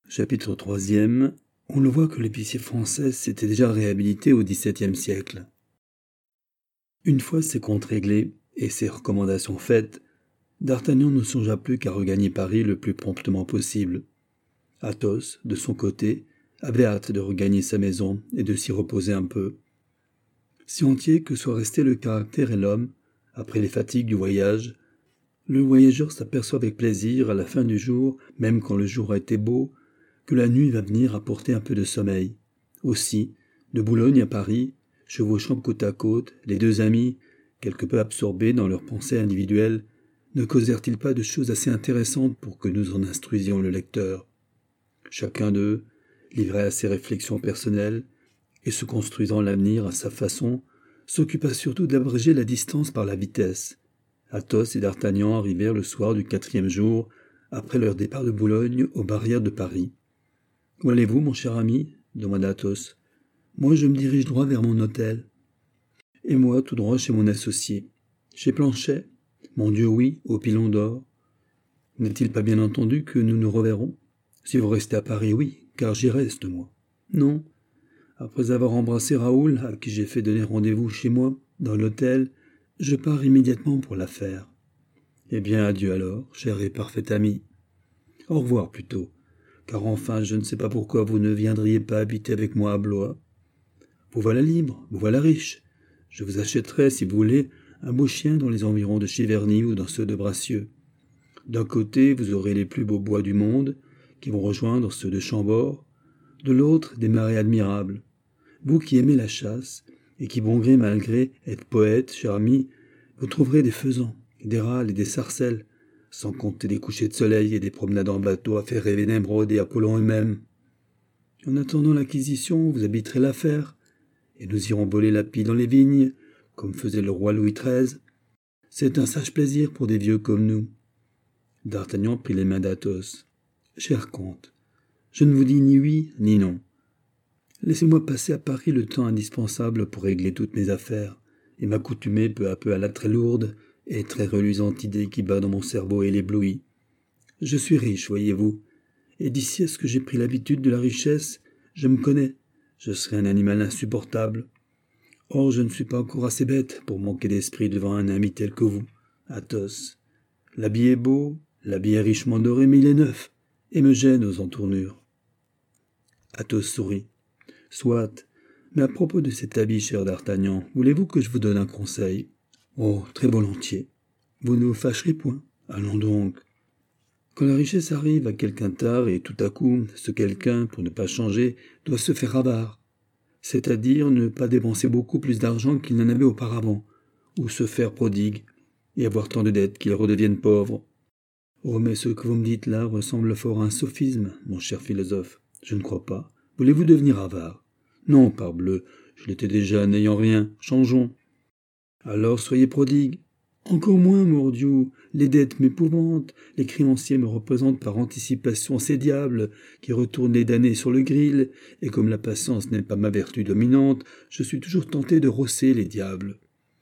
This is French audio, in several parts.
Chapitre 3e. On le voit que l'épicier français s'était déjà réhabilité au XVIIe siècle. Une fois ses comptes réglés et ses recommandations faites, D'Artagnan ne songea plus qu'à regagner Paris le plus promptement possible. Athos, de son côté, avait hâte de regagner sa maison et de s'y reposer un peu. Si entier que soit resté le caractère et l'homme, après les fatigues du voyage, le voyageur s'aperçoit avec plaisir, à la fin du jour, même quand le jour a été beau, que la nuit va venir apporter un peu de sommeil. Aussi, de Boulogne à Paris, chevauchant côte à côte, les deux amis, quelque peu absorbés dans leurs pensées individuelles, ne causèrent-ils pas de choses assez intéressantes pour que nous en instruisions le lecteur? Chacun d'eux, livré à ses réflexions personnelles, et se construisant l'avenir à sa façon, s'occupa surtout d'abréger la distance par la vitesse. Athos et D'Artagnan arrivèrent le soir du 4e jour, après leur départ de Boulogne aux barrières de Paris. « Où allez-vous, mon cher ami » demanda Athos. « Moi, je me dirige droit vers mon hôtel. »« Et moi, tout droit chez mon associé. »« Chez Planchet ?»« Mon Dieu, oui, au Pilon d'Or. »« N'est-il pas bien entendu que nous nous reverrons ?»« Si vous restez à Paris, oui, car j'y reste, moi. »« Non. Après avoir embrassé Raoul, à qui j'ai fait donner rendez-vous chez moi, dans l'hôtel, je pars immédiatement pour l'affaire. »« Eh bien, adieu alors, cher et parfait ami. »« Au revoir, plutôt. Car enfin, je ne sais pas pourquoi vous ne viendriez pas habiter avec moi à Blois. Vous voilà libre, vous voilà riche. Je vous achèterai, si vous voulez, un beau chien dans les environs de Chiverny ou dans ceux de Bracieux. D'un côté, vous aurez les plus beaux bois du monde, qui vont rejoindre ceux de Chambord. De l'autre, des marais admirables. Vous qui aimez la chasse, et qui, bon gré mal gré, êtes poète, cher ami, vous trouverez des faisans, des râles et des sarcelles, sans compter des couchers de soleil et des promenades en bateau à faire rêver Nemrod et Apollon eux-mêmes. En attendant l'acquisition, vous habiterez l'affaire, et nous irons voler la pie dans les vignes, comme faisait le roi Louis XIII. C'est un sage plaisir pour des vieux comme nous. D'Artagnan prit les mains d'Athos. « Cher comte, je ne vous dis ni oui ni non. Laissez-moi passer à Paris le temps indispensable pour régler toutes mes affaires, et m'accoutumer peu à peu à la très lourde et très reluisante idée qui bat dans mon cerveau et l'éblouit. Je suis riche, voyez-vous, et d'ici à ce que j'ai pris l'habitude de la richesse, je me connais, je serai un animal insupportable. Or, je ne suis pas encore assez bête pour manquer d'esprit devant un ami tel que vous, Athos. L'habit est beau, l'habit est richement doré, mais il est neuf, et me gêne aux entournures. » Athos sourit. « Soit, mais à propos de cet habit, cher D'Artagnan, voulez-vous que je vous donne un conseil ? » ?»« Oh, très volontiers. Vous ne vous fâcherez point. Allons donc. » Quand la richesse arrive à quelqu'un tard et tout à coup, ce quelqu'un, pour ne pas changer, doit se faire avare, c'est-à-dire ne pas dépenser beaucoup plus d'argent qu'il n'en avait auparavant, ou se faire prodigue, et avoir tant de dettes qu'il redevienne pauvre. Oh, mais ce que vous me dites là ressemble fort à un sophisme, mon cher philosophe. Je ne crois pas. Voulez-vous devenir avare ? Non, parbleu, je l'étais déjà, n'ayant rien. Changeons. Alors soyez prodigue. Encore moins, mordiou, les dettes m'épouvantent, les créanciers me représentent par anticipation ces diables qui retournent les damnés sur le grill, et comme la patience n'est pas ma vertu dominante, je suis toujours tenté de rosser les diables.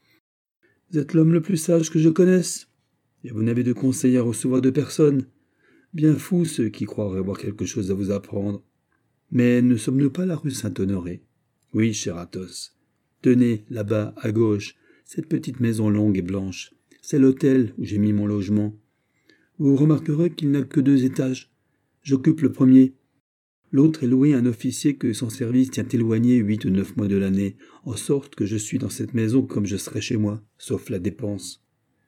Vous êtes l'homme le plus sage que je connaisse, et vous n'avez de conseils à recevoir de personne. Bien fous ceux qui croiraient avoir quelque chose à vous apprendre. Mais ne sommes-nous pas la rue Saint-Honoré ? Oui, cher Athos. Tenez, là-bas, à gauche, cette petite maison longue et blanche. C'est l'hôtel où j'ai mis mon logement. Vous remarquerez qu'il n'a que 2 étages. J'occupe le premier. L'autre est loué à un officier que son service tient éloigné 8 ou 9 mois de l'année, en sorte que je suis dans cette maison comme je serais chez moi, sauf la dépense.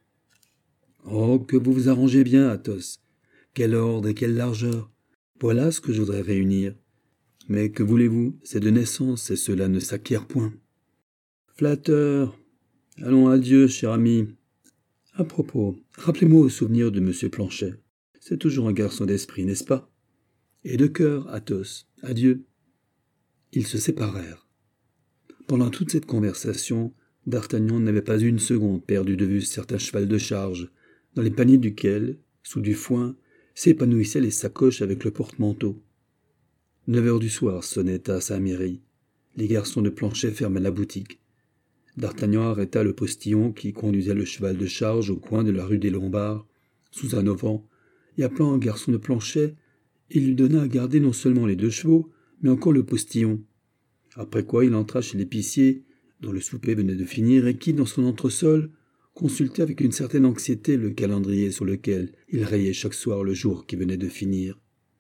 Oh, que vous vous arrangez bien, Athos. Quel ordre et quelle largeur. Voilà ce que je voudrais réunir. Mais que voulez-vous, c'est de naissance et cela ne s'acquiert point. Flatteur. Allons, adieu, cher ami. À propos, rappelez-moi au souvenir de M. Planchet. C'est toujours un garçon d'esprit, n'est-ce pas ? Et de cœur, Athos. Adieu. Ils se séparèrent. Pendant toute cette conversation, D'Artagnan n'avait pas une seconde perdu de vue certain cheval de charge, dans les paniers duquel, sous du foin, s'épanouissaient les sacoches avec le porte-manteau. 9 heures du soir sonnaient à Saint-Méry. Les garçons de Planchet fermaient la boutique. D'Artagnan arrêta le postillon qui conduisait le cheval de charge au coin de la rue des Lombards, sous un auvent, et appelant un garçon de Planchet, Il lui donna à garder non seulement les 2 chevaux, mais encore le postillon. Après quoi il entra chez l'épicier, dont le souper venait de finir, et qui, dans son entresol, consultait avec une certaine anxiété le calendrier sur lequel il rayait chaque soir le jour qui venait de finir.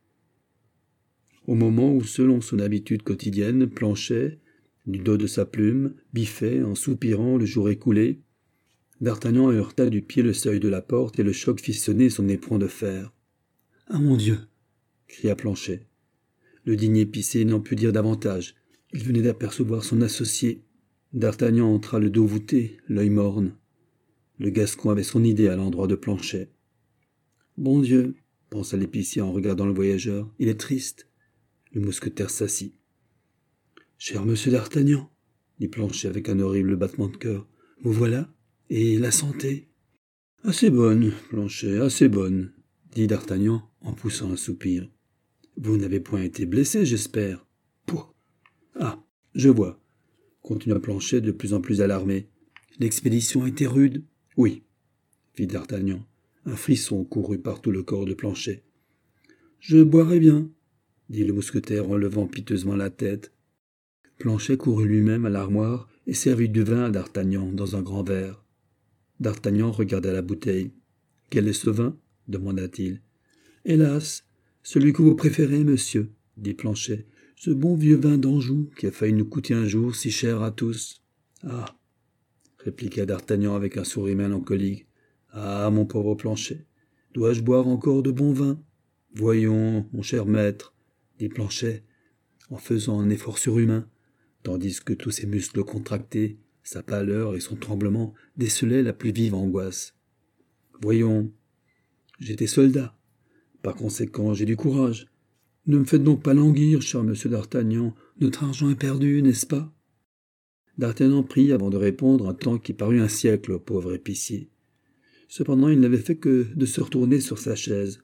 Au moment où, selon son habitude quotidienne, Planchet, du dos de sa plume, biffait, en soupirant, le jour écoulé, D'Artagnan heurta du pied le seuil de la porte et le choc fit sonner son éperon de fer. « Ah, mon Dieu !» cria Planchet. Le digne épicier n'en put dire davantage. Il venait d'apercevoir son associé. D'Artagnan entra le dos voûté, l'œil morne. Le Gascon avait son idée à l'endroit de Planchet. « Bon Dieu !» pensa l'épicier en regardant le voyageur. « Il est triste. » Le mousquetaire s'assit. « Cher monsieur d'Artagnan, » dit Planchet avec un horrible battement de cœur, « vous voilà ? Et la santé ?»« Assez bonne, Planchet, assez bonne, » dit d'Artagnan en poussant un soupir. « Vous n'avez point été blessé, j'espère. »« Pouh ! Ah, je vois, » continua Planchet de plus en plus alarmé. « L'expédition a été rude ?»« Oui, » fit d'Artagnan. Un frisson courut par tout le corps de Planchet. « Je boirai bien, » dit le mousquetaire en levant piteusement la tête. Planchet courut lui-même à l'armoire et servit du vin à d'Artagnan dans un grand verre. D'Artagnan regarda la bouteille. « Quel est ce vin ?» demanda-t-il. « Hélas, celui que vous préférez, monsieur, » dit Planchet. « Ce bon vieux vin d'Anjou qui a failli nous coûter un jour si cher à tous. »« Ah !» répliqua d'Artagnan avec un sourire mélancolique. « Ah, mon pauvre Planchet, dois-je boire encore de bon vin ?»« Voyons, mon cher maître, » dit Planchet, en faisant un effort surhumain, tandis que tous ses muscles contractés, sa pâleur et son tremblement décelaient la plus vive angoisse. « Voyons, j'étais soldat. Par conséquent, j'ai du courage. Ne me faites donc pas languir, cher monsieur d'Artagnan. Notre argent est perdu, n'est-ce pas ?» D'Artagnan prit, avant de répondre, un temps qui parut un siècle au pauvre épicier. Cependant, il n'avait fait que de se retourner sur sa chaise.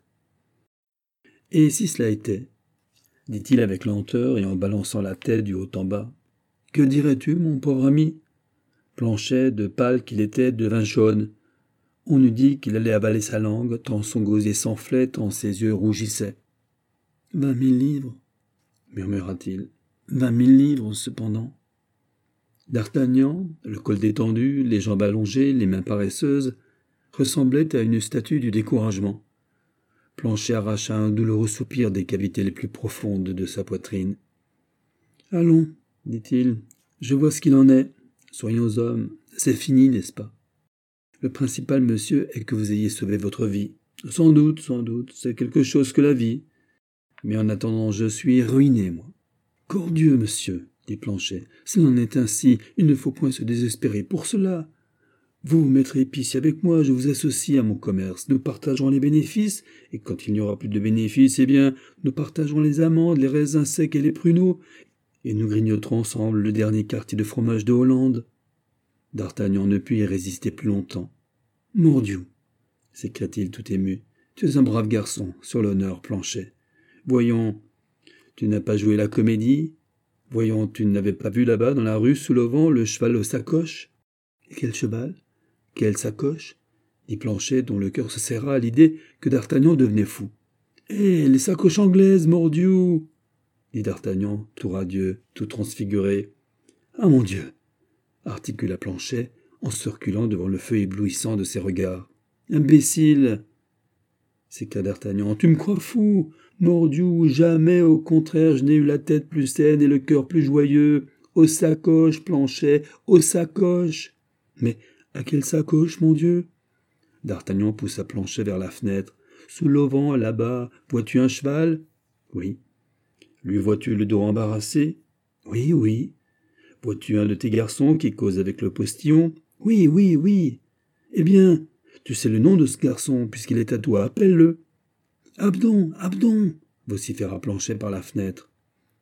« Et si cela était ?» dit-il avec lenteur et en balançant la tête du haut en bas. « Que dirais-tu, mon pauvre ami ?» Planchet, de pâle qu'il était, devint jaune. On eût dit qu'il allait avaler sa langue, tant son gosier s'enflait, tant ses yeux rougissaient. « 20 000 livres, murmura-t-il. 20 000 livres, cependant. » D'Artagnan, le col détendu, les jambes allongées, les mains paresseuses, ressemblait à une statue du découragement. Planchet arracha un douloureux soupir des cavités les plus profondes de sa poitrine. « Allons, dit-il, je vois ce qu'il en est. Soyons hommes, c'est fini, n'est-ce pas? Le principal, monsieur, est que vous ayez sauvé votre vie. Sans doute, c'est quelque chose que la vie. Mais en attendant, je suis ruiné, moi. Cordieu, monsieur, dit Planchet, s'il en est ainsi, il ne faut point se désespérer pour cela. Vous mettrez épicier avec moi, je vous associe à mon commerce, nous partagerons les bénéfices, et quand il n'y aura plus de bénéfices, eh bien, nous partagerons les amandes, les raisins secs et les pruneaux, et nous grignoterons ensemble le dernier quartier de fromage de Hollande. D'Artagnan ne put y résister plus longtemps. « Mordieu !» s'écria-t-il tout ému. « Tu es un brave garçon, sur l'honneur, Planchet. Voyons, tu n'as pas joué la comédie? Voyons, tu n'avais pas vu là-bas, dans la rue, sous l'auvent, le cheval aux sacoches ?»« Et quel cheval? Quelle sacoche ?» dit Planchet, dont le cœur se serra à l'idée que d'Artagnan devenait fou. « Eh, les sacoches anglaises, mordieu !» dit d'Artagnan, tout radieux, tout transfiguré. « Ah, mon Dieu !» articula Planchet, en se reculant devant le feu éblouissant de ses regards. « Imbécile !» s'écria d'Artagnan. « Tu me crois fou? Mordieu, jamais, au contraire, je n'ai eu la tête plus saine et le cœur plus joyeux. Aux sacoches, Planchet, aux sacoches !»« Mais à quelle sacoche, mon Dieu ?» D'Artagnan poussa Planchet vers la fenêtre. « Sous l'auvent, là-bas, vois-tu un cheval ?»« Oui. »« Lui vois-tu le dos embarrassé ?»« Oui, oui. »« Vois-tu un de tes garçons qui cause avec le postillon ?»« Oui, oui, oui. »« Eh bien, tu sais le nom de ce garçon, puisqu'il est à toi, appelle-le. »« Abdon, Abdon !» vociféra Planchet par la fenêtre.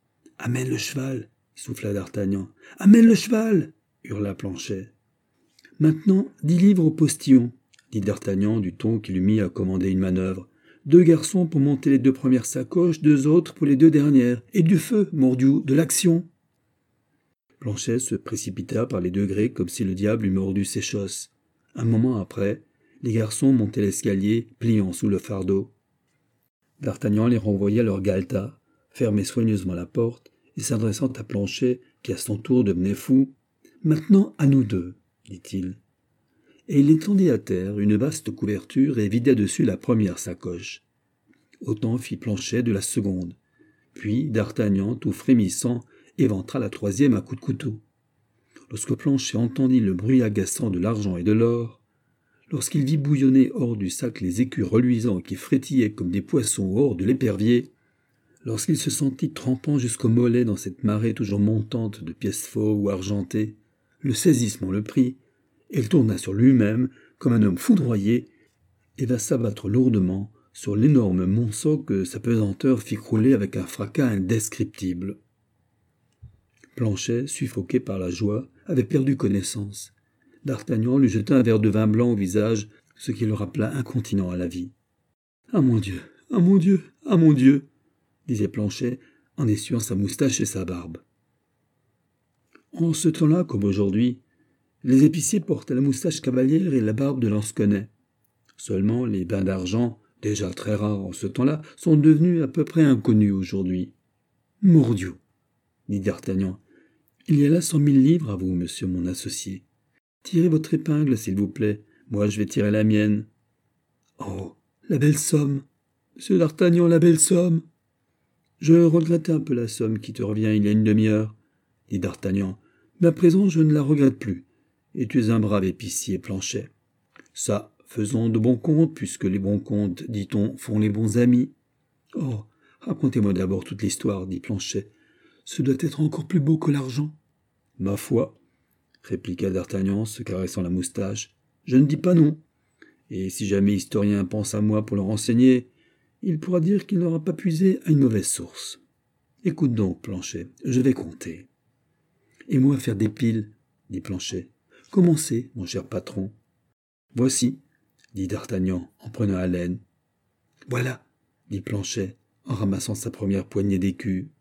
« Amène le cheval !» souffla d'Artagnan. « Amène le cheval !» hurla Planchet. « Maintenant, 10 livres au postillon, » dit d'Artagnan du ton qu'il eut mis à commander une manœuvre. « 2 garçons pour monter les 2 premières sacoches, 2 autres pour les 2 dernières. Et du feu, mordieu, de l'action !» Planchet se précipita par les degrés comme si le diable eût mordu ses chausses. Un moment après, les garçons montaient l'escalier, pliant sous le fardeau. D'Artagnan les renvoya à leur galetas, fermait soigneusement la porte, et s'adressant à Planchet, qui à son tour devenait fou, « Maintenant, à nous deux, dit-il. » Et il étendit à terre une vaste couverture et vida dessus la première sacoche. Autant fit Planchet de la seconde. Puis D'Artagnan, tout frémissant, éventra la troisième à coups de couteau. Lorsque Planchet entendit le bruit agaçant de l'argent et de l'or, lorsqu'il vit bouillonner hors du sac les écus reluisants qui frétillaient comme des poissons hors de l'épervier, lorsqu'il se sentit trempant jusqu'au mollet dans cette marée toujours montante de pièces fauves ou argentées, le saisissement le prit, et il tourna sur lui-même comme un homme foudroyé et va s'abattre lourdement sur l'énorme monceau que sa pesanteur fit crouler avec un fracas indescriptible. Planchet, suffoqué par la joie, avait perdu connaissance. D'Artagnan lui jeta un verre de vin blanc au visage, ce qui le rappela incontinent à la vie. « Ah mon Dieu, ah mon Dieu, ah mon Dieu !» disait Planchet en essuyant sa moustache et sa barbe. En ce temps-là, comme aujourd'hui, les épiciers portent la moustache cavalière et la barbe de lansquenet. Seulement, les bains d'argent, déjà très rares en ce temps-là, sont devenus à peu près inconnus aujourd'hui. « Mordieu !» dit D'Artagnan. « Il y a là 100 000 livres à vous, monsieur mon associé. Tirez votre épingle, s'il vous plaît. Moi, je vais tirer la mienne. »« Oh, la belle somme, monsieur D'Artagnan, la belle somme !»« Je regrettais un peu la somme qui te revient il y a une demi-heure, » dit D'Artagnan. « Mais à présent, je ne la regrette plus. Et tu es un brave épicier, Planchet. Ça, faisons de bons comptes, puisque les bons comptes, dit-on, font les bons amis. »« Oh, racontez-moi d'abord toute l'histoire, » dit Planchet. « Ce doit être encore plus beau que l'argent. »« Ma foi, » répliqua D'Artagnan, se caressant la moustache, « je ne dis pas non. Et si jamais historien pense à moi pour le renseigner, il pourra dire qu'il n'aura pas puisé à une mauvaise source. Écoute donc, Planchet, je vais compter. »« Et moi faire des piles, » dit Planchet. « Commencez, mon cher patron. »« Voici, » dit D'Artagnan en prenant haleine. « Voilà, » dit Planchet en ramassant sa première poignée d'écus.